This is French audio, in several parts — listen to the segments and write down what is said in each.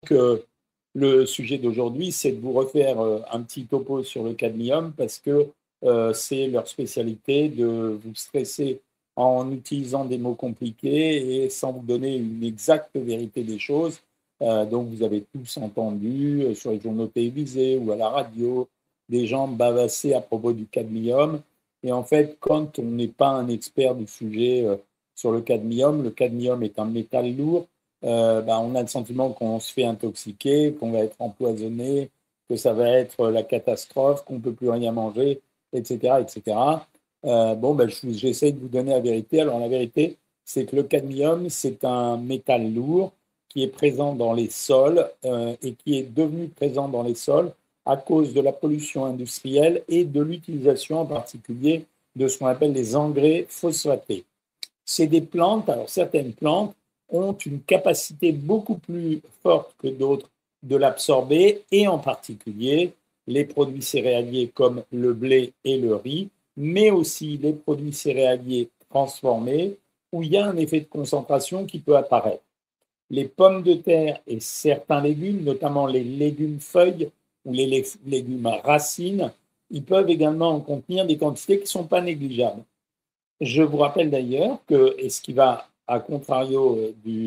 le sujet d'aujourd'hui, c'est de vous refaire un petit topo sur le cadmium parce que c'est leur spécialité de vous stresser en utilisant des mots compliqués et sans vous donner une exacte vérité des choses. Donc, vous avez tous entendu sur les journaux télévisés ou à la radio des gens bavasser à propos du cadmium. Et en fait, quand on n'est pas un expert du sujet sur le cadmium est un métal lourd, on a le sentiment qu'on se fait intoxiquer, qu'on va être empoisonné, que ça va être la catastrophe, qu'on ne peut plus rien manger, etc. etc. J'essaie de vous donner la vérité. Alors la vérité, c'est que le cadmium, c'est un métal lourd qui est présent dans les sols et qui est devenu présent dans les sols à cause de la pollution industrielle et de l'utilisation en particulier de ce qu'on appelle les engrais phosphatés. C'est des plantes, alors certaines plantes ont une capacité beaucoup plus forte que d'autres de l'absorber, et en particulier les produits céréaliers comme le blé et le riz, mais aussi les produits céréaliers transformés, où il y a un effet de concentration qui peut apparaître. Les pommes de terre et certains légumes, notamment les légumes feuilles ou les légumes racines, ils peuvent également en contenir des quantités qui ne sont pas négligeables. Je vous rappelle d'ailleurs que, et ce qui va à contrario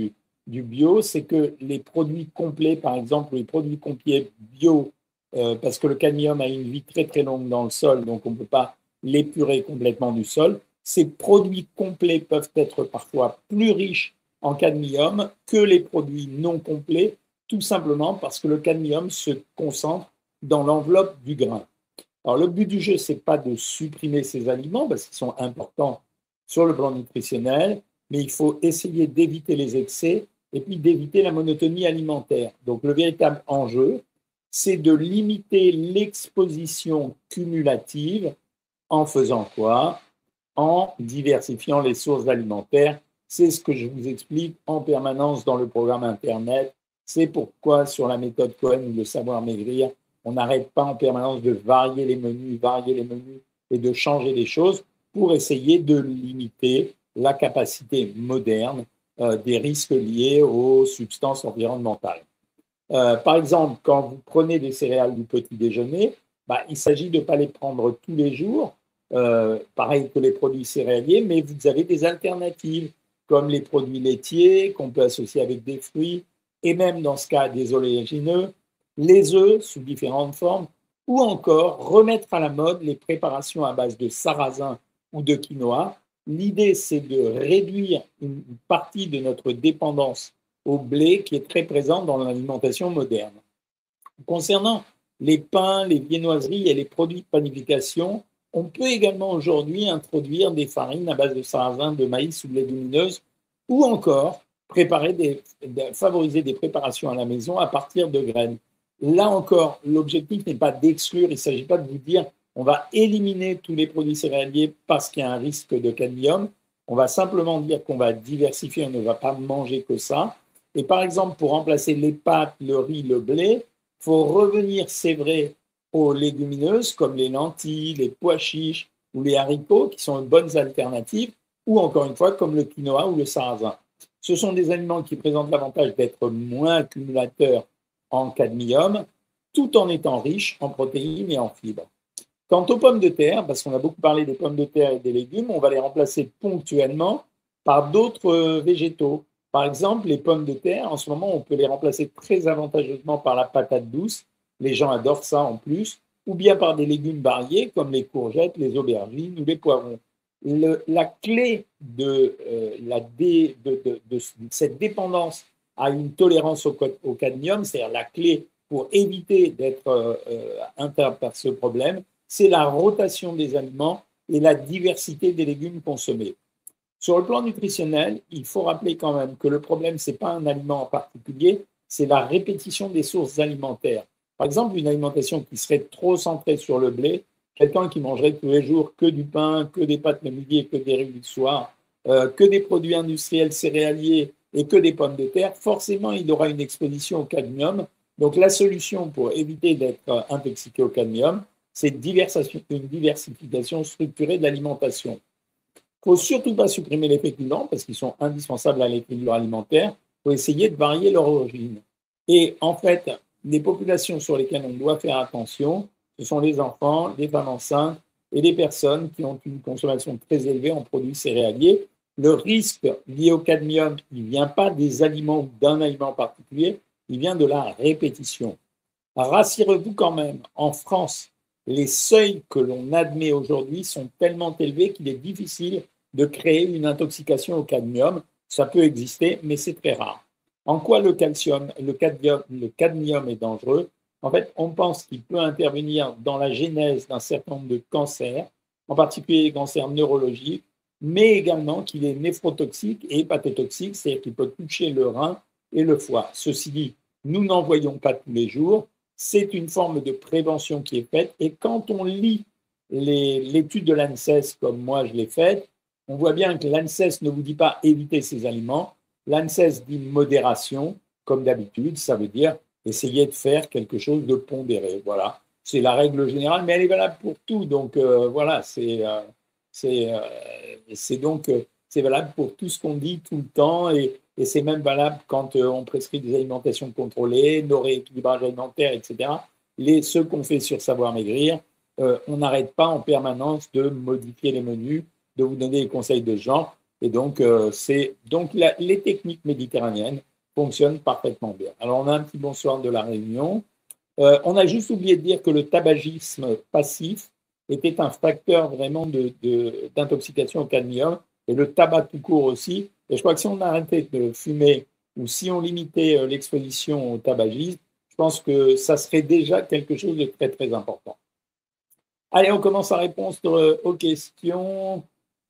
du bio, c'est que les produits complets, par exemple, les produits complets bio, parce que le cadmium a une vie très très longue dans le sol, donc on ne peut pas l'épurer complètement du sol, ces produits complets peuvent être parfois plus riches en cadmium que les produits non complets, tout simplement parce que le cadmium se concentre dans l'enveloppe du grain. Alors, le but du jeu, ce n'est pas de supprimer ces aliments parce qu'ils sont importants sur le plan nutritionnel, mais il faut essayer d'éviter les excès et puis d'éviter la monotonie alimentaire. Donc, le véritable enjeu, c'est de limiter l'exposition cumulative en faisant quoi? En diversifiant les sources alimentaires. C'est ce que je vous explique en permanence dans le programme Internet. C'est pourquoi, sur la méthode Cohen ou le savoir maigrir, on n'arrête pas en permanence de varier les menus et de changer les choses pour essayer de limiter la capacité moderne des risques liés aux substances environnementales. Par exemple, quand vous prenez des céréales du petit déjeuner, il s'agit de ne pas les prendre tous les jours, pareil que les produits céréaliers, mais vous avez des alternatives comme les produits laitiers qu'on peut associer avec des fruits et même dans ce cas des oléagineux, les œufs sous différentes formes, ou encore remettre à la mode les préparations à base de sarrasin ou de quinoa. L'idée, c'est de réduire une partie de notre dépendance au blé qui est très présent dans l'alimentation moderne. Concernant les pains, les viennoiseries et les produits de panification, on peut également aujourd'hui introduire des farines à base de sarrasin, de maïs ou de légumineuses, ou encore favoriser des préparations à la maison à partir de graines. Là encore, l'objectif n'est pas d'exclure, il ne s'agit pas de vous dire on va éliminer tous les produits céréaliers parce qu'il y a un risque de cadmium. On va simplement dire qu'on va diversifier, on ne va pas manger que ça. Et par exemple, pour remplacer les pâtes, le riz, le blé, il faut revenir, c'est vrai, aux légumineuses comme les lentilles, les pois chiches ou les haricots qui sont de bonnes alternatives, ou encore une fois comme le quinoa ou le sarrasin. Ce sont des aliments qui présentent l'avantage d'être moins accumulateurs en cadmium, tout en étant riches en protéines et en fibres. Quant aux pommes de terre, parce qu'on a beaucoup parlé des pommes de terre et des légumes, on va les remplacer ponctuellement par d'autres végétaux. Par exemple, les pommes de terre, en ce moment, on peut les remplacer très avantageusement par la patate douce. Les gens adorent ça en plus, ou bien par des légumes variés comme les courgettes, les aubergines ou les poivrons. La clé de cette dépendance à une tolérance au cadmium, c'est-à-dire la clé pour éviter d'être atteint par ce problème, c'est la rotation des aliments et la diversité des légumes consommés. Sur le plan nutritionnel, il faut rappeler quand même que le problème, ce n'est pas un aliment en particulier, c'est la répétition des sources alimentaires. Par exemple, une alimentation qui serait trop centrée sur le blé, quelqu'un qui mangerait tous les jours que du pain, que des pâtes le midi et que des riz le soir, que des produits industriels céréaliers et que des pommes de terre, forcément, il aura une exposition au cadmium. Donc, la solution pour éviter d'être intoxiqué au cadmium, c'est une diversification structurée de l'alimentation. Il ne faut surtout pas supprimer les féculents parce qu'ils sont indispensables à l'équilibre alimentaire. Il faut essayer de varier leur origine. Et en fait, les populations sur lesquelles on doit faire attention, ce sont les enfants, les femmes enceintes et les personnes qui ont une consommation très élevée en produits céréaliers. Le risque lié au cadmium, il ne vient pas des aliments ou d'un aliment particulier, il vient de la répétition. Rassurez-vous quand même, en France, les seuils que l'on admet aujourd'hui sont tellement élevés qu'il est difficile de créer une intoxication au cadmium. Ça peut exister, mais c'est très rare. En quoi le cadmium est dangereux? En fait, on pense qu'il peut intervenir dans la genèse d'un certain nombre de cancers, en particulier les cancers neurologiques, mais également qu'il est néphrotoxique et hépatotoxique, c'est-à-dire qu'il peut toucher le rein et le foie. Ceci dit, nous n'en voyons pas tous les jours. C'est une forme de prévention qui est faite. Et quand on lit l'étude de l'ANSES, comme moi je l'ai faite, on voit bien que l'ANSES ne vous dit pas éviter ces aliments. L'ANSES dit modération, comme d'habitude, ça veut dire essayer de faire quelque chose de pondéré. Voilà, c'est la règle générale, mais elle est valable pour tout. Donc voilà, c'est valable pour tout ce qu'on dit tout le temps et c'est même valable quand on prescrit des alimentations contrôlées, nos rééquilibrages alimentaires, etc. Ceux qu'on fait sur Savoir Maigrir, on n'arrête pas en permanence de modifier les menus, de vous donner des conseils de ce genre. Et donc, les techniques méditerranéennes fonctionnent parfaitement bien. Alors, on a un petit bonsoir de la Réunion. On a juste oublié de dire que le tabagisme passif était un facteur vraiment d'intoxication au cadmium et le tabac tout court aussi. Et je crois que si on arrêtait de fumer ou si on limitait l'exposition au tabagisme, je pense que ça serait déjà quelque chose de très, très important. Allez, on commence à répondre aux questions.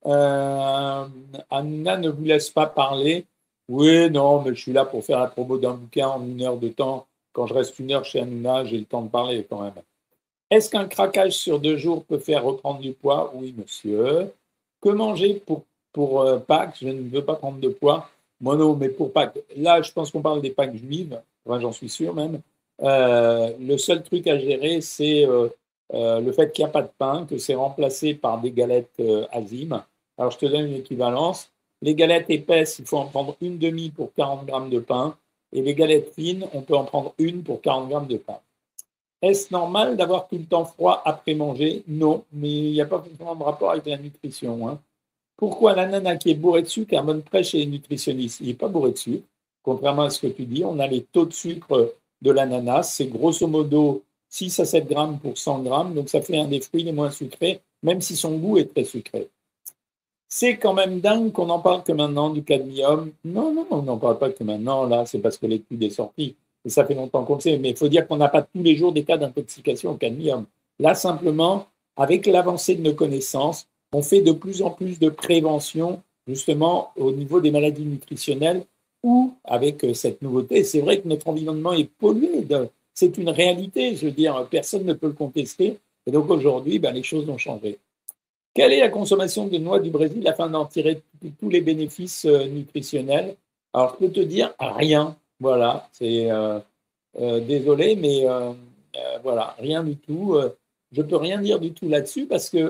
Anna ne vous laisse pas parler. Oui, non, mais je suis là pour faire la promo d'un bouquin en 1 heure de temps. Quand je reste 1 heure chez Anna, j'ai le temps de parler quand même. Est-ce qu'un craquage sur 2 jours peut faire reprendre du poids? Oui, monsieur. Que manger pour Pâques? Je ne veux pas prendre de poids. Moi, non, mais pour Pâques. Là, je pense qu'on parle des Pâques juives. Enfin, j'en suis sûr même. Le seul truc à gérer, c'est le fait qu'il n'y a pas de pain, que c'est remplacé par des galettes Azim. Alors, je te donne une équivalence. Les galettes épaisses, il faut en prendre une demi pour 40 grammes de pain. Et les galettes fines, on peut en prendre une pour 40 grammes de pain. Est-ce normal d'avoir tout le temps froid après manger? Non, mais il n'y a pas forcément de rapport avec la nutrition. Hein. Pourquoi l'ananas qui est bourré de sucre a bonne prêche chez les nutritionnistes? Il n'est pas bourré de sucre, contrairement à ce que tu dis. On a les taux de sucre de l'ananas, c'est grosso modo 6 à 7 grammes pour 100 grammes, donc ça fait un des fruits les moins sucrés, même si son goût est très sucré. C'est quand même dingue qu'on n'en parle que maintenant du cadmium. Non, non, on n'en parle pas que maintenant, là, c'est parce que l'étude est sortie. Et ça fait longtemps qu'on le sait, mais il faut dire qu'on n'a pas tous les jours des cas d'intoxication au cadmium. Là, simplement, avec l'avancée de nos connaissances, on fait de plus en plus de prévention, justement, au niveau des maladies nutritionnelles ou avec cette nouveauté. C'est vrai que notre environnement est pollué. C'est une réalité, je veux dire, personne ne peut le contester. Et donc aujourd'hui, les choses ont changé. Quelle est la consommation de noix du Brésil afin d'en tirer tous les bénéfices nutritionnels? Alors, je peux te dire rien. Voilà, c'est désolé, mais voilà, rien du tout. Je ne peux rien dire du tout là-dessus parce que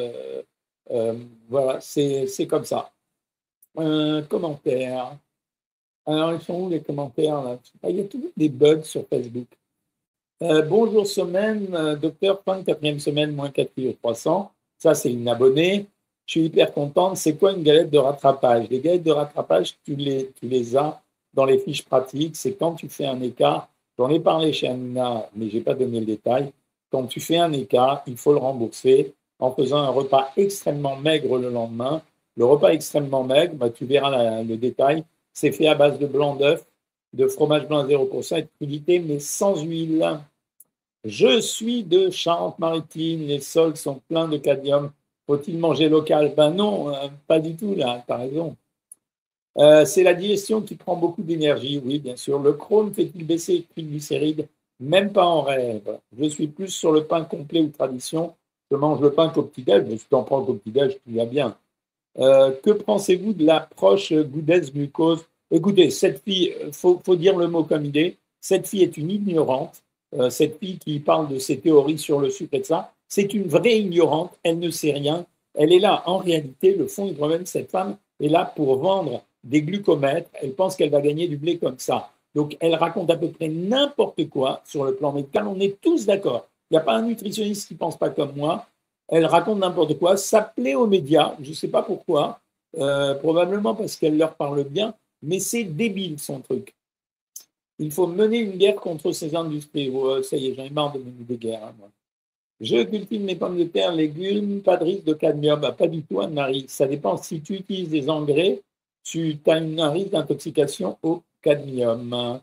voilà, c'est comme ça. Commentaires. Alors, ils sont où les commentaires là? Il y a toujours des bugs sur Facebook. Bonjour semaine, docteur, fin de 4e semaine, moins 4 kg 300. Ça, c'est une abonnée. Je suis hyper contente. C'est quoi une galette de rattrapage? Les galettes de rattrapage, tu les as dans les fiches pratiques. C'est quand tu fais un écart. J'en ai parlé chez Anna, mais je n'ai pas donné le détail. Quand tu fais un écart, il faut le rembourser en faisant un repas extrêmement maigre le lendemain. Le repas extrêmement maigre, tu verras le détail. C'est fait à base de blanc d'œuf, de fromage blanc 0% et de crudité, mais sans huile. Je suis de Charente-Maritime, les sols sont pleins de cadmium. Faut-il manger local? Ben non, pas du tout, là, tu as raison. C'est la digestion qui prend beaucoup d'énergie, oui, bien sûr. Le Crohn fait-il baisser les triglycérides? Même pas en rêve. Je suis plus sur le pain complet ou tradition. Je mange le pain qu'au petit-déj, mais si tu en prends qu'au petit-déj, tout va bien. Que pensez-vous de l'approche Goudès-Glucose? Écoutez, cette fille, faut dire le mot comme il est, cette fille est une ignorante. Cette fille qui parle de ses théories sur le sucre et de ça, c'est une vraie ignorante, elle ne sait rien. Elle est là, en réalité, le fond du problème, cette femme est là pour vendre des glucomètres. Elle pense qu'elle va gagner du blé comme ça. Donc, elle raconte à peu près n'importe quoi sur le plan médical. On est tous d'accord. Il n'y a pas un nutritionniste qui ne pense pas comme moi. Elle raconte n'importe quoi. Ça plaît aux médias. Je ne sais pas pourquoi. Probablement parce qu'elle leur parle bien. Mais c'est débile, son truc. Il faut mener une guerre contre ces industries. Oh, ça y est, j'en ai marre de mener des guerres. Hein, moi. Je cultive mes pommes de terre, légumes, pas de risque de cadmium. Bah, pas du tout, Anne-Marie. Ça dépend. Si tu utilises des engrais, tu as un risque d'intoxication au cadmium.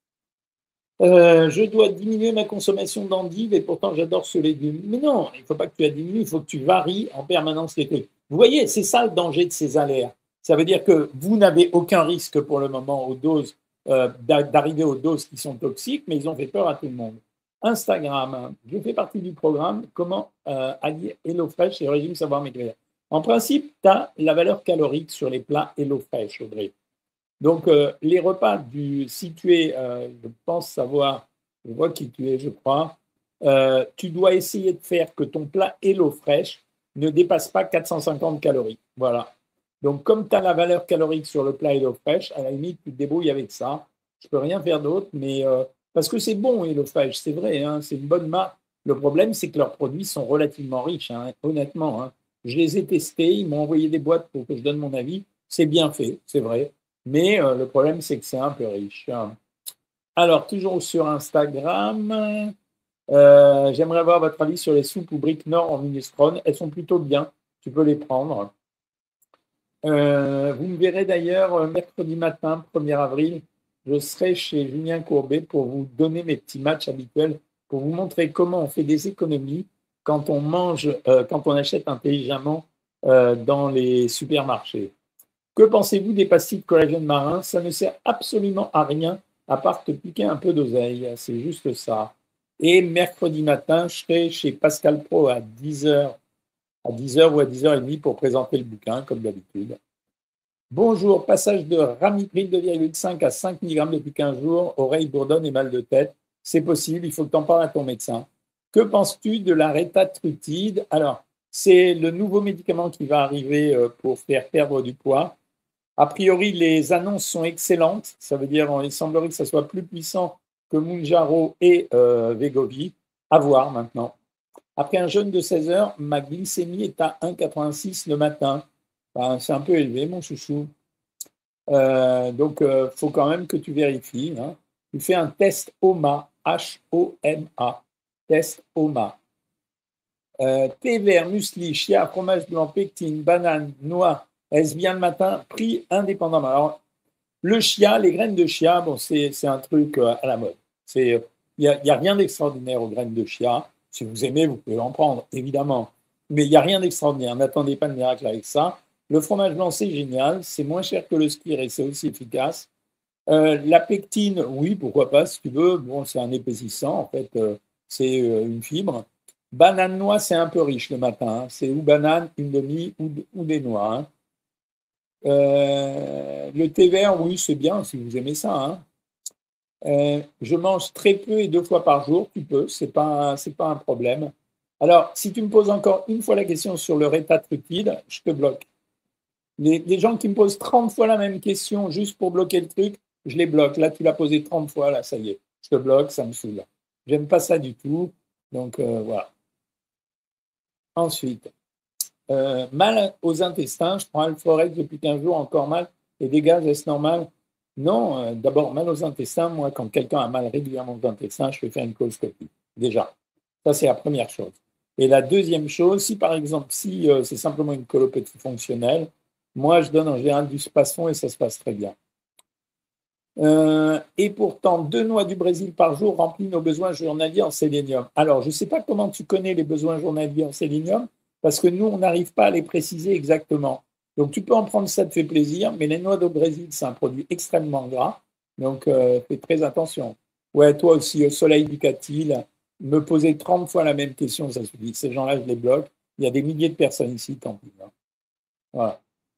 Je dois diminuer ma consommation d'endives et pourtant j'adore ce légume. Mais non, il ne faut pas que tu la diminues, il faut que tu varies en permanence les trucs. Vous voyez, c'est ça le danger de ces alertes. Ça veut dire que vous n'avez aucun risque pour le moment aux doses, d'arriver aux doses qui sont toxiques, mais ils ont fait peur à tout le monde. Instagram, je fais partie du programme Comment allier HelloFresh et le régime savoir maigrir. En principe, tu as la valeur calorique sur les plats HelloFresh, Audrey. Donc, les repas si tu es, je pense savoir, je vois qui tu es, je crois, tu dois essayer de faire que ton plat HelloFresh ne dépasse pas 450 calories. Voilà. Donc, comme tu as la valeur calorique sur le plat HelloFresh, à la limite, tu te débrouilles avec ça. Je ne peux rien faire d'autre, mais parce que c'est bon, HelloFresh, c'est vrai, hein, c'est une bonne marque. Le problème, c'est que leurs produits sont relativement riches, hein, honnêtement. Hein. Je les ai testés, ils m'ont envoyé des boîtes pour que je donne mon avis. C'est bien fait, c'est vrai. Mais le problème, c'est que c'est un peu riche. Alors, toujours sur Instagram, j'aimerais avoir votre avis sur les soupes ou briques Nord en minestrone. Elles sont plutôt bien, tu peux les prendre. Vous me verrez d'ailleurs mercredi matin, 1er avril, je serai chez Julien Courbet pour vous donner mes petits matchs habituels, pour vous montrer comment on fait des économies quand on mange, quand on achète intelligemment dans les supermarchés. Que pensez-vous des pastilles de collagène marin? Ça ne sert absolument à rien à part te piquer un peu d'oseille. C'est juste ça. Et mercredi matin, je serai chez Pascal Pro à 10h, à 10h ou à 10h30 pour présenter le bouquin, comme d'habitude. Bonjour, passage de ramipril 2,5 à 5 mg depuis 15 jours, oreille bourdonne et mal de tête. C'est possible, il faut que tu en parles à ton médecin. Que penses-tu de la rétatrutide? Alors, c'est le nouveau médicament qui va arriver pour faire perdre du poids. A priori, les annonces sont excellentes. Ça veut dire qu'il semblerait que ça soit plus puissant que Mounjaro et Wegovy. À voir maintenant. Après un jeûne de 16 heures, ma glycémie est à 1,86 le matin. Ben, c'est un peu élevé, mon chouchou. Donc, il faut quand même que tu vérifies. Hein. Tu fais un test OMA, H-O-M-A, test OMA. Thé vert, muesli, chia, fromage blanc, pectine, banane, noix, est-ce bien le matin, pris indépendamment. Alors, le chia, les graines de chia, bon, c'est un truc à la mode. Il n'y a rien d'extraordinaire aux graines de chia. Si vous aimez, vous pouvez en prendre, évidemment. Mais il n'y a rien d'extraordinaire. N'attendez pas de miracle avec ça. Le fromage blanc, c'est génial. C'est moins cher que le skyr et c'est aussi efficace. La pectine, oui, pourquoi pas, si tu veux. Bon, c'est un épaississant, en fait. C'est une fibre. Banane noix, c'est un peu riche le matin. Hein. C'est ou banane, une demi ou des noix. Hein. Le thé vert, oui, c'est bien si vous aimez ça. Hein. Je mange très peu et 2 fois par jour, tu peux, c'est pas un problème. Alors, si tu me poses encore une fois la question sur le rétatrutide, je te bloque. Les gens qui me posent 30 fois la même question juste pour bloquer le truc, je les bloque. Là, tu l'as posé 30 fois, là, ça y est, je te bloque, ça me saoule. J'aime pas ça du tout, donc voilà. Ensuite, mal aux intestins, je prends Alforex depuis 15 jours, encore mal, et des gaz, est-ce normal? Non, d'abord, mal aux intestins, moi, quand quelqu'un a mal régulièrement aux intestins, je fais faire une coloscopie, déjà. Ça, c'est la première chose. Et la deuxième chose, si par exemple, si c'est simplement une colopathie fonctionnelle, moi, je donne en général du Spasfon et ça se passe très bien. Et pourtant, 2 noix du Brésil par jour remplissent nos besoins journaliers en sélénium. Alors, je ne sais pas comment tu connais les besoins journaliers en sélénium, parce que nous, on n'arrive pas à les préciser exactement. Donc, tu peux en prendre, ça te fait plaisir, mais les noix du Brésil, c'est un produit extrêmement gras, donc fais très attention. Ouais, toi aussi, au soleil du Catil, me poser 30 fois la même question, ça suffit. Ces gens-là, je les bloque. Il y a des milliers de personnes ici, tant pis. Hein. Voilà.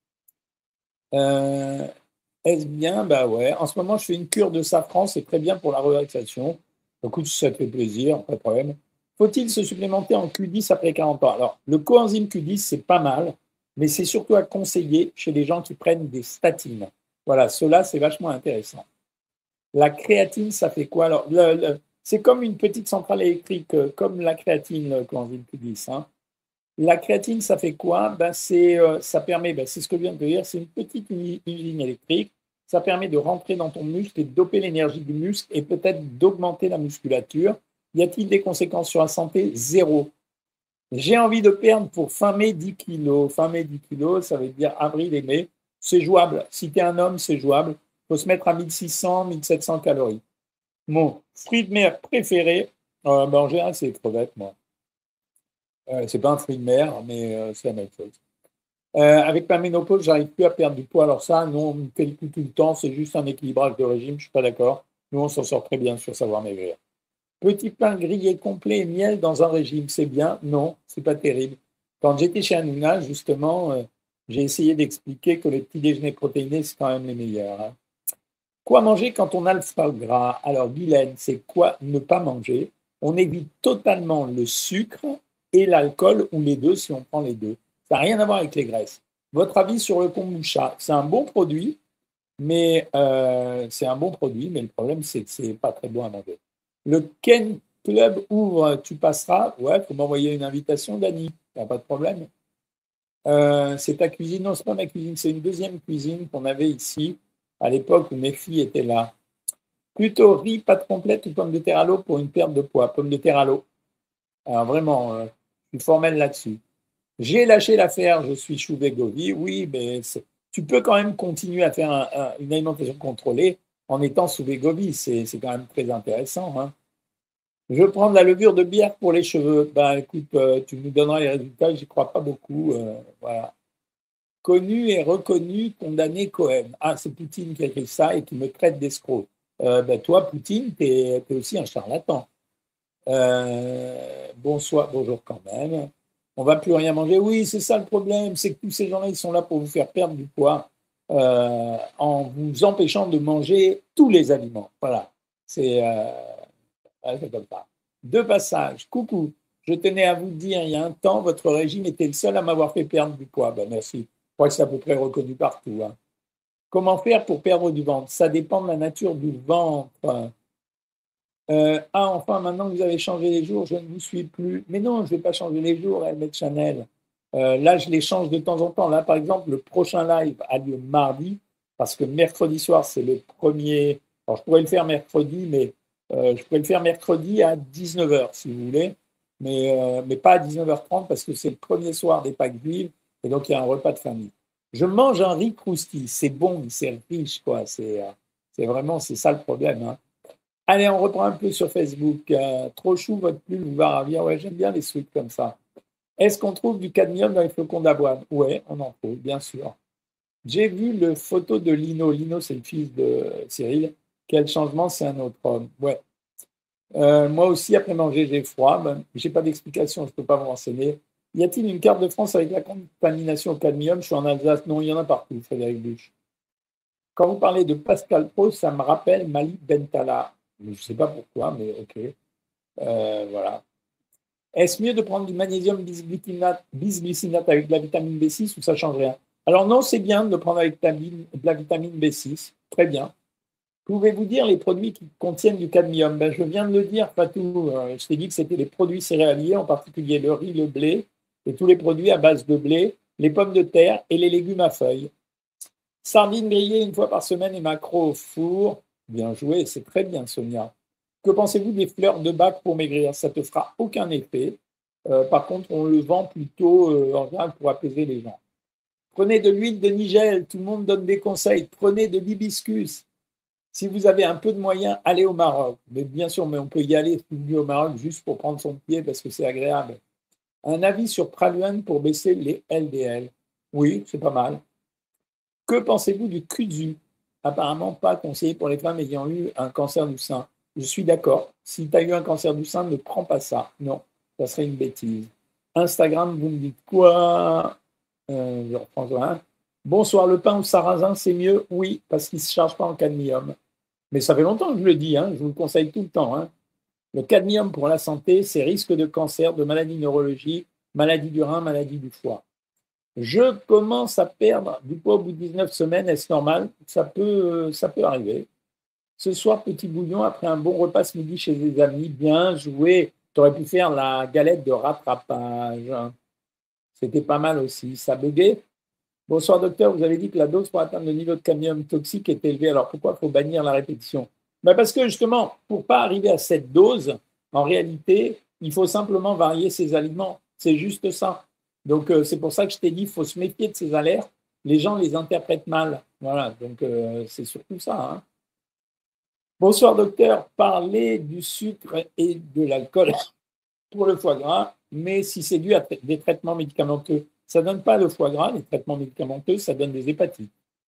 Est-ce bien? Bah ouais. En ce moment, je fais une cure de safran, c'est très bien pour la relaxation. Écoute, ça te fait plaisir, pas de problème. Faut-il se supplémenter en Q10 après 40 ans? Alors, le coenzyme Q10, c'est pas mal, mais c'est surtout à conseiller chez les gens qui prennent des statines. Voilà, cela, c'est vachement intéressant. La créatine, ça fait quoi? Alors, c'est comme une petite centrale électrique, comme la créatine, quand on dit hein. La créatine, ça fait quoi? Ben, ça permet, ben, c'est ce que je viens de te dire, c'est une petite usine électrique. Ça permet de rentrer dans ton muscle et de doper l'énergie du muscle et peut-être d'augmenter la musculature. Y a-t-il des conséquences sur la santé? Zéro. J'ai envie de perdre pour fin mai 10 kilos. Fin mai 10 kilos, ça veut dire avril et mai. C'est jouable. Si tu es un homme, c'est jouable. Il faut se mettre à 1600, 1700 calories. Mon fruit de mer préféré, ben en général, c'est les crevettes, moi. C'est pas un fruit de mer, mais c'est la même chose. Avec ma ménopause, j'arrive plus à perdre du poids. Alors ça, nous, on me fait le coup tout le temps. C'est juste un équilibrage de régime. Je suis pas d'accord. Nous, on s'en sort très bien sur savoir maigrir. Petit pain grillé complet et miel dans un régime, c'est bien? Non, c'est pas terrible. Quand j'étais chez Hanouna, justement, j'ai essayé d'expliquer que les petits déjeuners protéinés, c'est quand même les meilleurs. Hein. Quoi manger quand on a le foie gras? Alors, Guylaine, c'est quoi ne pas manger? On évite totalement le sucre et l'alcool, ou les deux, si on prend les deux. Ça n'a rien à voir avec les graisses. Votre avis sur le kombucha? C'est un bon produit, mais le problème, c'est que c'est pas très bon à manger. Le Ken Club ouvre, tu passeras? Ouais, il faut m'envoyer une invitation, Dani. Il n'y a pas de problème. C'est ta cuisine? Non, c'est pas ma cuisine, c'est une deuxième cuisine qu'on avait ici à l'époque où mes filles étaient là. Plutôt riz, pâte complète ou pomme de terre à l'eau pour une perte de poids? Pomme de terre à l'eau. Alors vraiment, je suis formel là-dessus. J'ai lâché l'affaire, je suis chou Vegovi. Oui, mais tu peux quand même continuer à faire une alimentation contrôlée en étant sous Vegovi. C'est quand même très intéressant. Hein. Je prends de la levure de bière pour les cheveux. Ben écoute, tu nous donneras les résultats, j'y crois pas beaucoup. Voilà. Connu et reconnu, condamné Cohen. Ah, c'est Poutine qui a écrit ça et qui me traite d'escroc. Ben, toi, Poutine, tu es aussi un charlatan. Bonsoir, bonjour quand même. On va plus rien manger. Oui, c'est ça le problème, c'est que tous ces gens-là, ils sont là pour vous faire perdre du poids en vous empêchant de manger tous les aliments. Voilà, c'est comme ça. Deux passages. Coucou, je tenais à vous dire, il y a un temps, votre régime était le seul à m'avoir fait perdre du poids. Ben, merci. Je crois que c'est à peu près reconnu partout. Hein. Comment faire pour perdre du ventre? Ça dépend de la nature du ventre. Enfin, maintenant que vous avez changé les jours, je ne vous suis plus. Mais non, je ne vais pas changer les jours, Helmut Chanel. Là, je les change de temps en temps. Là, par exemple, le prochain live a lieu mardi, parce que mercredi soir, c'est le premier. Alors, je pourrais le faire mercredi, mais je pourrais le faire mercredi à 19h, si vous voulez, mais pas à 19h30, parce que c'est le premier soir des Pâques vives, et donc il y a un repas de famille. Je mange un riz crousti, c'est bon, c'est riche, quoi. C'est vraiment, c'est ça le problème. Hein. Allez, on reprend un peu sur Facebook. Trop chou, votre plume vous va ravir. Ouais, j'aime bien les suites comme ça. Est-ce qu'on trouve du cadmium dans les flocons d'avoine? Oui, on en trouve, bien sûr. J'ai vu le photo de Lino. Lino, c'est le fils de Cyril. Quel changement, c'est un autre homme. Ouais. Moi aussi, après manger, j'ai froid. Ben, je n'ai pas d'explication, je ne peux pas me renseigner. Y a-t-il une carte de France avec la contamination au cadmium? Je suis en Alsace. Non, il y en a partout, Frédéric Buch. Quand vous parlez de Pascal Pro, ça me rappelle Malik Bentala. Je ne sais pas pourquoi, mais ok. Voilà. Est-ce mieux de prendre du magnésium bisglycinate avec de la vitamine B6 ou ça ne change rien? Alors non, c'est bien de le prendre avec de la vitamine B6. Très bien. Pouvez-vous dire les produits qui contiennent du cadmium? Ben, je viens de le dire, Fatou. Je t'ai dit que c'était les produits céréaliers, en particulier le riz, le blé, et tous les produits à base de blé, les pommes de terre et les légumes à feuilles. Sardines grillées une fois par semaine et maquereau au four. Bien joué, c'est très bien, Sonia. Que pensez-vous des fleurs de bac pour maigrir? Ça ne te fera aucun effet. Par contre, on le vend plutôt en général pour apaiser les gens. Prenez de l'huile de nigel, tout le monde donne des conseils. Prenez de l'hibiscus. Si vous avez un peu de moyens, allez au Maroc. Mais bien sûr, mais on peut y aller au Maroc juste pour prendre son pied parce que c'est agréable. Un avis sur Praluent pour baisser les LDL. Oui, c'est pas mal. Que pensez-vous du kudzu? Apparemment pas conseillé pour les femmes ayant eu un cancer du sein. Je suis d'accord. Si tu as eu un cancer du sein, ne prends pas ça. Non, ça serait une bêtise. Instagram, vous me dites quoi? Je reprends un. Bonsoir, le pain au sarrasin, c'est mieux? Oui, parce qu'il ne se charge pas en cadmium. Mais ça fait longtemps que je le dis, hein, je vous le conseille tout le temps. Hein. Le cadmium pour la santé, c'est risque de cancer, de maladies neurologiques, maladie du rein, maladie du foie. Je commence à perdre du poids au bout de 19 semaines, est-ce normal? Ça peut arriver. Ce soir, petit bouillon après un bon repas ce midi chez des amis. Bien joué. Tu aurais pu faire la galette de rattrapage. C'était pas mal aussi. Ça buguait. Bonsoir docteur, vous avez dit que la dose pour atteindre le niveau de cadmium toxique est élevée. Alors pourquoi il faut bannir la répétition? Parce que justement, pour ne pas arriver à cette dose, en réalité, il faut simplement varier ses aliments. C'est juste ça. Donc c'est pour ça que je t'ai dit, il faut se méfier de ces alertes. Les gens les interprètent mal. Voilà, donc c'est surtout ça. Hein. Bonsoir docteur, parlez du sucre et de l'alcool pour le foie gras, mais si c'est dû à des traitements médicamenteux, ça ne donne pas le foie gras, les traitements médicamenteux, ça donne des hépatites.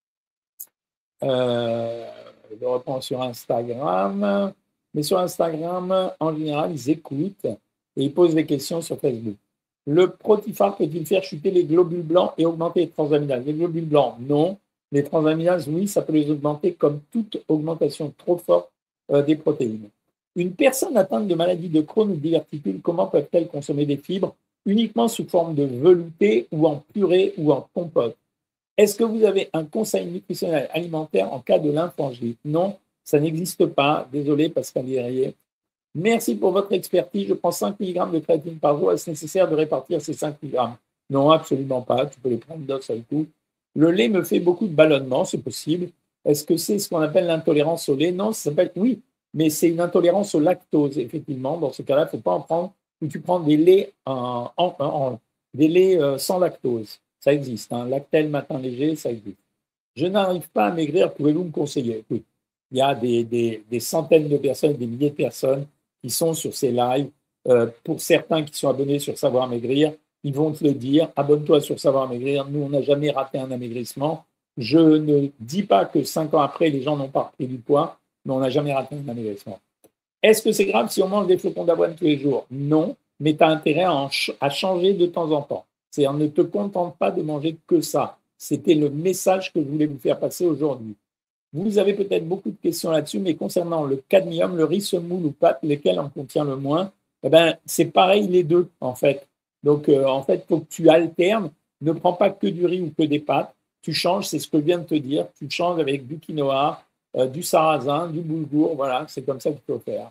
Je reprends sur Instagram, mais sur Instagram, en général, ils écoutent et ils posent des questions sur Facebook. Le Protifar peut-il faire chuter les globules blancs et augmenter les transaminases? Les globules blancs, non. Les transaminases, oui, ça peut les augmenter comme toute augmentation trop forte des protéines. Une personne atteinte de maladie de Crohn ou de diverticule, comment peut-elle consommer des fibres? Uniquement sous forme de velouté ou en purée ou en compote. Est-ce que vous avez un conseil nutritionnel alimentaire en cas de lymphangite? Non, ça n'existe pas. Désolé, Pascal Guerrier. Merci pour votre expertise. Je prends 5 mg de créatine par jour. Est-ce nécessaire de répartir ces 5 mg? Non, absolument pas. Tu peux les prendre d'un seul coup. Le lait me fait beaucoup de ballonnements, c'est possible. Est-ce que c'est ce qu'on appelle l'intolérance au lait? Non, ça s'appelle, oui, mais c'est une intolérance au lactose, effectivement. Dans ce cas-là, il ne faut pas en prendre. Ou tu prends des laits, des laits sans lactose. Ça existe. Hein. Lactel matin léger, ça existe. Je n'arrive pas à maigrir. Pouvez-vous me conseiller? Oui. Il y a des centaines de personnes, des milliers de personnes qui sont sur ces lives. Pour certains qui sont abonnés sur Savoir Maigrir, ils vont te le dire. Abonne-toi sur Savoir Maigrir. Nous, on n'a jamais raté un amaigrissement. Je ne dis pas que 5 ans après, les gens n'ont pas pris du poids, mais on n'a jamais raté un amaigrissement. Est-ce que c'est grave si on mange des flocons d'avoine tous les jours? Non, mais tu as intérêt à changer de temps en temps. C'est-à-dire, ne te contente pas de manger que ça. C'était le message que je voulais vous faire passer aujourd'hui. Vous avez peut-être beaucoup de questions là-dessus, mais concernant le cadmium, le riz semoule ou pâte, lesquels en contient le moins, c'est pareil les deux, en fait. Donc, en fait, il faut que tu alternes. Ne prends pas que du riz ou que des pâtes. Tu changes, c'est ce que je viens de te dire. Tu changes avec du quinoa, du sarrasin, du boulgour. Voilà, c'est comme ça qu'il faut faire.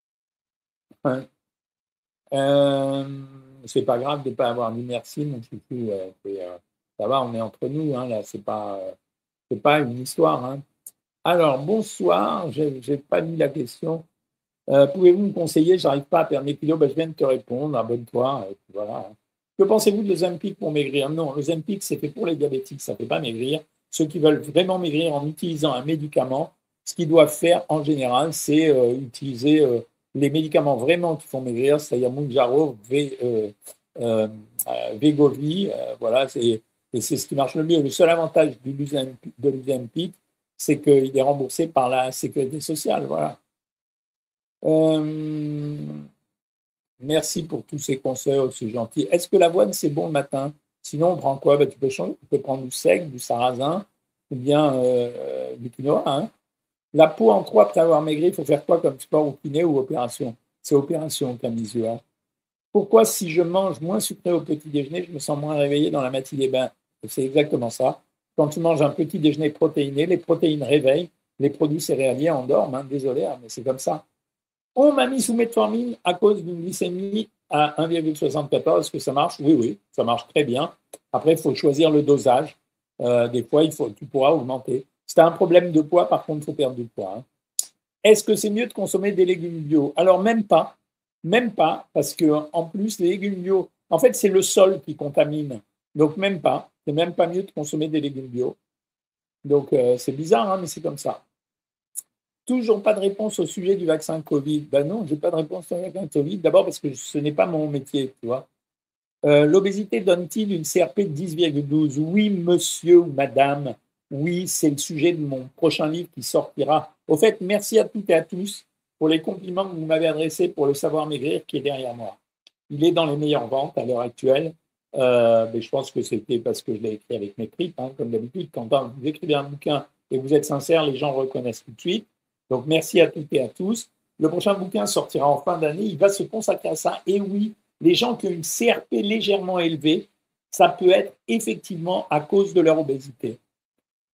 C'est pas grave de ne pas avoir dit merci, mon chouchou. Ça va, on est entre nous. Hein, là, c'est pas une histoire. Hein. Alors, bonsoir. Je n'ai pas lu la question. Pouvez-vous me conseiller? Je n'arrive pas à perdre mes kilos. Je viens de te répondre. Abonne-toi. Voilà. Que pensez-vous de l'Ozempic pour maigrir? Non, l'Ozempic, c'est fait pour les diabétiques. Ça ne fait pas maigrir. Ceux qui veulent vraiment maigrir en utilisant un médicament, ce qu'ils doivent faire en général, c'est utiliser les médicaments vraiment qui font maigrir, c'est-à-dire Mounjaro, Wegovy. Voilà, et c'est ce qui marche le mieux. Le seul avantage de l'Ozempic, c'est qu'il est remboursé par la sécurité sociale. Voilà. Merci pour tous ces conseils, c'est gentil. Est-ce que l'avoine, c'est bon le matin? Sinon, on prend quoi? Tu peux changer. Tu peux prendre du sec, du sarrasin ou bien du quinoa. Hein. La peau en croix après avoir maigri, il faut faire quoi comme sport ou kiné ou opération? C'est opération, Camille. Hein. Pourquoi, si je mange moins sucré au petit déjeuner, je me sens moins réveillé dans la matinée? C'est exactement ça. Quand tu manges un petit déjeuner protéiné, les protéines réveillent, les produits céréaliers endorment. Hein. Désolé, hein, mais c'est comme ça. On m'a mis sous metformine à cause d'une glycémie à 1,74. Est-ce que ça marche? Oui, ça marche très bien. Après, il faut choisir le dosage. Des fois, tu pourras augmenter. Si tu as un problème de poids, par contre, il faut perdre du poids. Hein. Est-ce que c'est mieux de consommer des légumes bio? Alors, même pas, parce qu'en plus, les légumes bio, en fait, c'est le sol qui contamine. Donc, même pas. C'est même pas mieux de consommer des légumes bio. Donc, c'est bizarre, hein, mais c'est comme ça. Toujours pas de réponse au sujet du vaccin Covid. Non, je n'ai pas de réponse au vaccin Covid. D'abord parce que ce n'est pas mon métier, tu vois. L'obésité donne-t-il une CRP de 10,12? Oui, monsieur ou madame. Oui, c'est le sujet de mon prochain livre qui sortira. Au fait, merci à toutes et à tous pour les compliments que vous m'avez adressés pour le Savoir Maigrir qui est derrière moi. Il est dans les meilleures ventes à l'heure actuelle. Mais je pense que c'était parce que je l'ai écrit avec mes tripes, hein, comme d'habitude. Quand vous écrivez un bouquin et vous êtes sincère, les gens reconnaissent tout de suite. Donc, merci à toutes et à tous. Le prochain bouquin sortira en fin d'année. Il va se consacrer à ça. Et oui, les gens qui ont une CRP légèrement élevée, ça peut être effectivement à cause de leur obésité.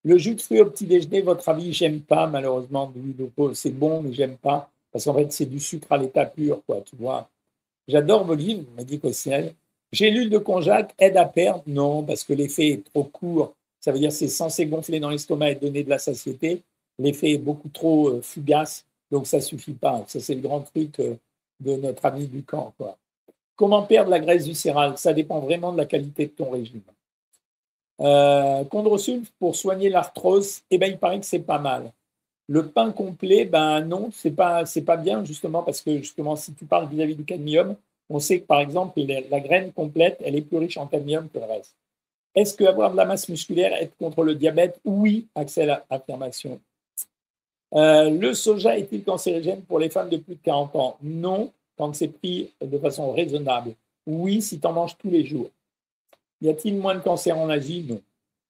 Le jus de fruits au petit déjeuner, votre avis, j'aime pas, malheureusement, de l'huile de coco. C'est bon, mais j'aime pas. Parce qu'en fait, c'est du sucre à l'état pur, quoi, tu vois. J'adore vos livres, m'a dit Cosnel. J'ai lu de Conjac, aide à perdre. Non, parce que l'effet est trop court. Ça veut dire que c'est censé gonfler dans l'estomac et donner de la satiété. L'effet est beaucoup trop fugace, donc ça suffit pas. Ça, c'est le grand truc de notre ami Ducamp, quoi. Comment perdre la graisse viscérale? Ça dépend vraiment de la qualité de ton régime. Chondrosulf pour soigner l'arthrose, eh ben, il paraît que c'est pas mal. Le pain complet, ben non, c'est pas bien justement parce que justement si tu parles vis-à-vis du cadmium, on sait que par exemple la graine complète, elle est plus riche en cadmium que le reste. Est-ce qu'avoir de la masse musculaire aide contre le diabète? Oui, Axel affirmation. Le soja est-il cancérigène pour les femmes de plus de 40 ans? Non, quand c'est pris de façon raisonnable. Oui, si tu en manges tous les jours. Y a-t-il moins de cancer en Asie? Non.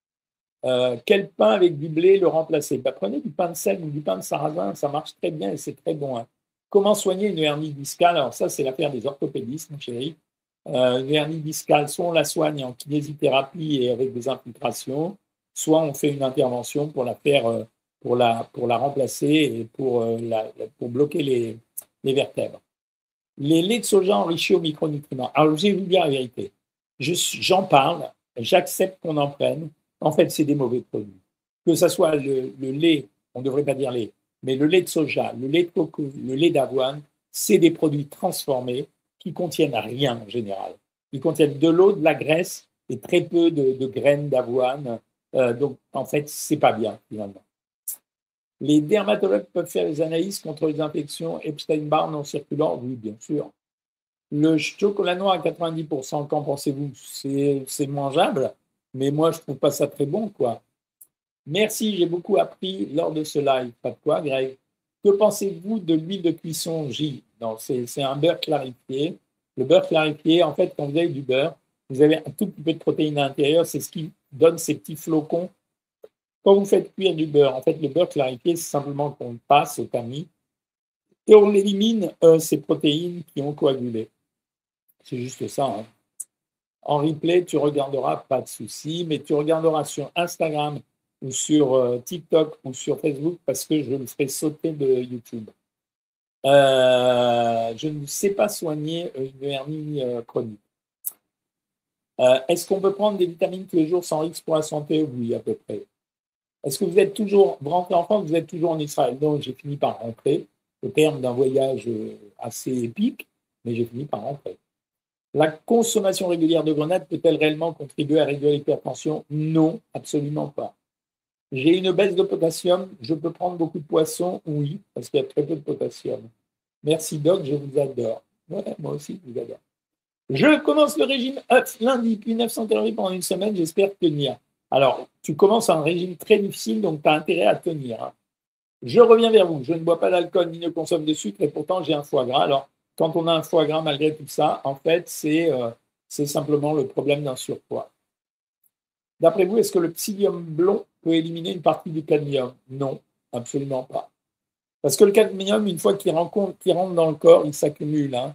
Quel pain avec du blé le remplacer? Bah, prenez du pain de sel ou du pain de sarrasin, ça marche très bien et c'est très bon. Hein. Comment soigner une hernie discale? Alors ça, c'est l'affaire des orthopédistes, mon chéri. Une hernie discale, soit on la soigne en kinésithérapie et avec des infiltrations, soit on fait une intervention pour la faire, pour la remplacer et pour bloquer les vertèbres. Les laits de soja enrichis aux micronutriments. Alors, je vais vous dire la vérité. J'en parle, j'accepte qu'on en prenne. En fait, c'est des mauvais produits. Que ce soit le lait, on ne devrait pas dire lait, mais le lait de soja, le lait de coco, le lait d'avoine, c'est des produits transformés qui contiennent rien en général. Ils contiennent de l'eau, de la graisse et très peu de graines d'avoine. Donc, en fait, c'est pas bien finalement. Les dermatologues peuvent faire des analyses contre les infections Epstein-Barr non circulantes? Oui, bien sûr. Le chocolat noir à 90%, qu'en pensez-vous? C'est mangeable, mais moi, je ne trouve pas ça très bon, quoi. Merci, j'ai beaucoup appris lors de ce live. Pas de quoi, Greg. Que pensez-vous de l'huile de cuisson J? Non, c'est un beurre clarifié. Le beurre clarifié, en fait, quand vous avez du beurre, vous avez un tout petit peu de protéines à l'intérieur. C'est ce qui donne ces petits flocons. Quand vous faites cuire du beurre, en fait, le beurre clarifié, c'est simplement qu'on le passe au tamis et on élimine ces protéines qui ont coagulé. C'est juste ça. Hein. En replay, tu regarderas, pas de souci, mais tu regarderas sur Instagram ou sur TikTok ou sur Facebook parce que je me ferai sauter de YouTube. Je ne sais pas soigner une hernie chronique. Est-ce qu'on peut prendre des vitamines tous les jours sans risque pour la santé? Oui, à peu près. Est-ce que vous êtes toujours, vous rentrez en France, vous êtes toujours en Israël? Donc, j'ai fini par rentrer au terme d'un voyage assez épique, mais j'ai fini par rentrer. La consommation régulière de grenades peut-elle réellement contribuer à réduire l'hypertension? Non, absolument pas. J'ai une baisse de potassium, je peux prendre beaucoup de poissons? Oui, parce qu'il y a très peu de potassium. Merci Doc, je vous adore. Ouais, moi aussi, je vous adore. Je commence le régime lundi, puis 900 calories pendant une semaine, j'espère tenir. Alors, tu commences un régime très difficile, donc tu as intérêt à tenir. Hein. Je reviens vers vous. Je ne bois pas d'alcool ni ne consomme de sucre et pourtant j'ai un foie gras. Alors, quand on a un foie gras malgré tout ça, en fait, c'est simplement le problème d'un surpoids. D'après vous, est-ce que le psyllium blond peut éliminer une partie du cadmium? Non, absolument pas. Parce que le cadmium, une fois qu'il rentre dans le corps, il s'accumule. Hein.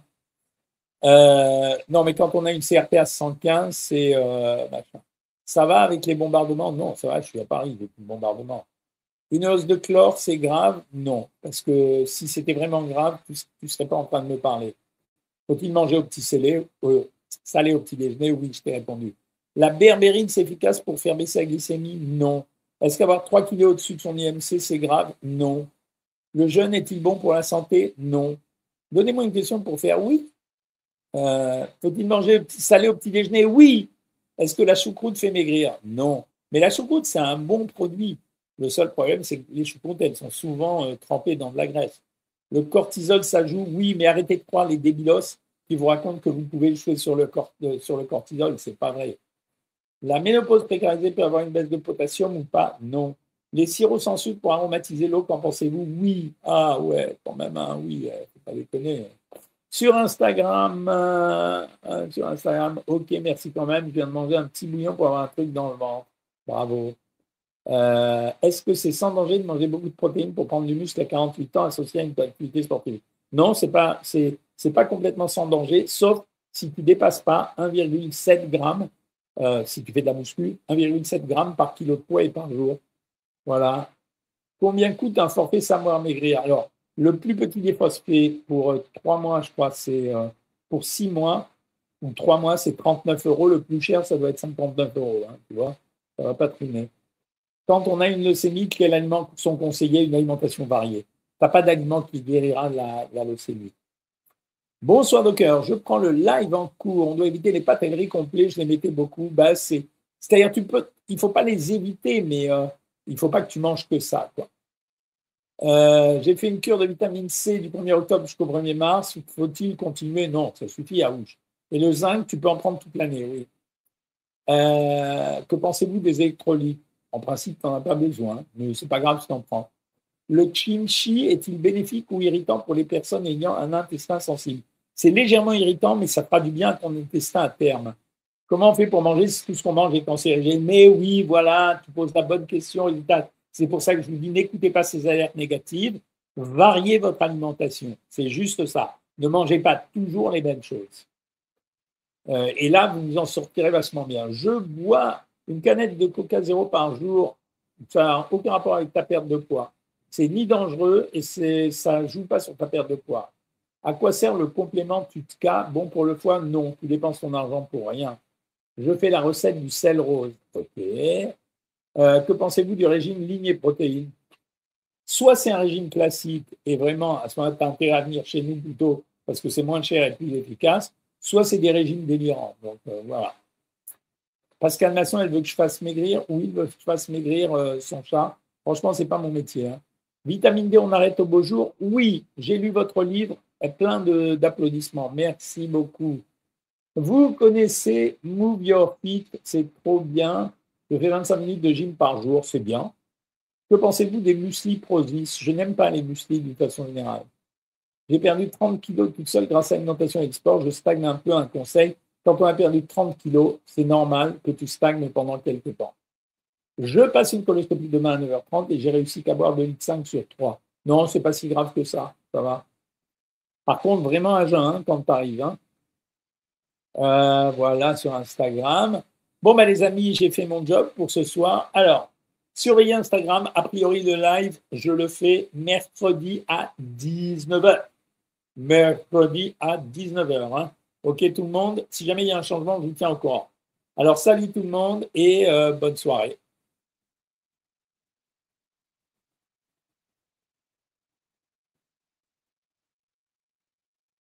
Non, mais quand on a une CRP à 115, c'est machin. Ça va avec les bombardements? Non, ça va, je suis à Paris, j'ai plus de bombardements. Une hausse de chlore, c'est grave? Non, parce que si c'était vraiment grave, tu ne serais pas en train de me parler. Faut-il manger au petit salé au petit déjeuner? Oui, je t'ai répondu. La berbérine, c'est efficace pour faire baisser la glycémie? Non. Est-ce qu'avoir 3 kilos au-dessus de son IMC, c'est grave? Non. Le jeûne est-il bon pour la santé? Non. Donnez-moi une question pour faire oui. Faut-il manger salé au petit déjeuner? Oui. Est-ce que la choucroute fait maigrir? Non. Mais la choucroute, c'est un bon produit. Le seul problème, c'est que les choucroutes, elles sont souvent trempées dans de la graisse. Le cortisol, ça joue, oui, mais arrêtez de croire les débilos qui vous racontent que vous pouvez jouer sur le cortisol. C'est pas vrai. La ménopause précarisée peut avoir une baisse de potassium ou pas? Non. Les sirops sans sucre pour aromatiser l'eau, qu'en pensez-vous? Oui. Ah ouais, quand même, hein, oui, faut pas déconner. Sur Instagram, ok, merci quand même. Je viens de manger un petit bouillon pour avoir un truc dans le ventre. Bravo. Est-ce que c'est sans danger de manger beaucoup de protéines pour prendre du muscle à 48 ans associé à une activité sportive? Non, c'est pas complètement sans danger, sauf si tu ne dépasses pas 1,7 g, si tu fais de la muscu, 1,7 g par kilo de poids et par jour. Voilà. Combien coûte un forfait Savoir Maigrir? Alors, le plus petit des forfaits pour 3 mois, je crois, c'est pour 6 mois ou 3 mois, c'est 39 euros. Le plus cher, ça doit être 59 euros. Hein, tu vois, ça ne va pas trimer. Quand on a une leucémie, quels aliments sont conseillés? Une alimentation variée. Tu n'as pas d'aliment qui guérira la leucémie. Bonsoir docteur, je prends le live en cours. On doit éviter les pâtes riz complets, je les mettais beaucoup. Bah, c'est-à-dire, il ne faut pas les éviter, mais il ne faut pas que tu manges que ça, quoi. J'ai fait une cure de vitamine C du 1er octobre jusqu'au 1er mars. Faut-il continuer? Non, ça suffit à rouge. Et le zinc, tu peux en prendre toute l'année, oui. Que pensez-vous des électrolytes? En principe, tu n'en as pas besoin, mais ce n'est pas grave si tu en prends. Le kimchi est-il bénéfique ou irritant pour les personnes ayant un intestin sensible? C'est légèrement irritant, mais ça fera du bien à ton intestin à terme. Comment on fait pour manger si tout ce qu'on mange est cancérigène? Mais oui, voilà, tu poses la bonne question. C'est pour ça que je vous dis, n'écoutez pas ces alertes négatives, variez votre alimentation. C'est juste ça. Ne mangez pas toujours les mêmes choses. Et là, vous vous en sortirez vachement bien. Je bois une canette de Coca Zéro par jour. Ça n'a aucun rapport avec ta perte de poids. C'est ni dangereux et ça ne joue pas sur ta perte de poids. À quoi sert le complément TUTCA? Bon pour le foie? Non. Tu dépenses ton argent pour rien. Je fais la recette du sel rose. OK. Que pensez-vous du régime lignée protéines? Soit c'est un régime classique et vraiment, à ce moment-là, tu as intérêt à venir chez nous plutôt parce que c'est moins cher et plus efficace, soit c'est des régimes délirants. Donc voilà. Pascal Masson, elle veut que je fasse maigrir. Oui, il veut que je fasse maigrir son chat. Franchement, ce n'est pas mon métier. Hein. Vitamine D, on arrête au beau jour? Oui, j'ai lu votre livre. Plein d'applaudissements. Merci beaucoup. Vous connaissez Move Your Fit, c'est trop bien. Je fais 25 minutes de gym par jour, c'est bien. Que pensez-vous des muesli Prozis? Je n'aime pas les muesli d'une façon générale. J'ai perdu 30 kilos toute seule grâce à l'alimentation et le sport. Je stagne un peu, un conseil. Quand on a perdu 30 kilos, c'est normal que tu stagnes pendant quelques temps. Je passe une coloscopie demain à 9h30 et j'ai réussi qu'à boire 2,5 litres sur 3. Non, c'est pas si grave que ça va. Par contre, vraiment à jeun hein, quand tu arrives. Hein. Voilà, sur Instagram. Bon, les amis, j'ai fait mon job pour ce soir. Alors, surveillez Instagram. A priori, le live, je le fais mercredi à 19h. Mercredi à 19h. Hein. OK, tout le monde. Si jamais il y a un changement, je vous tiens au courant. Alors, salut tout le monde et bonne soirée.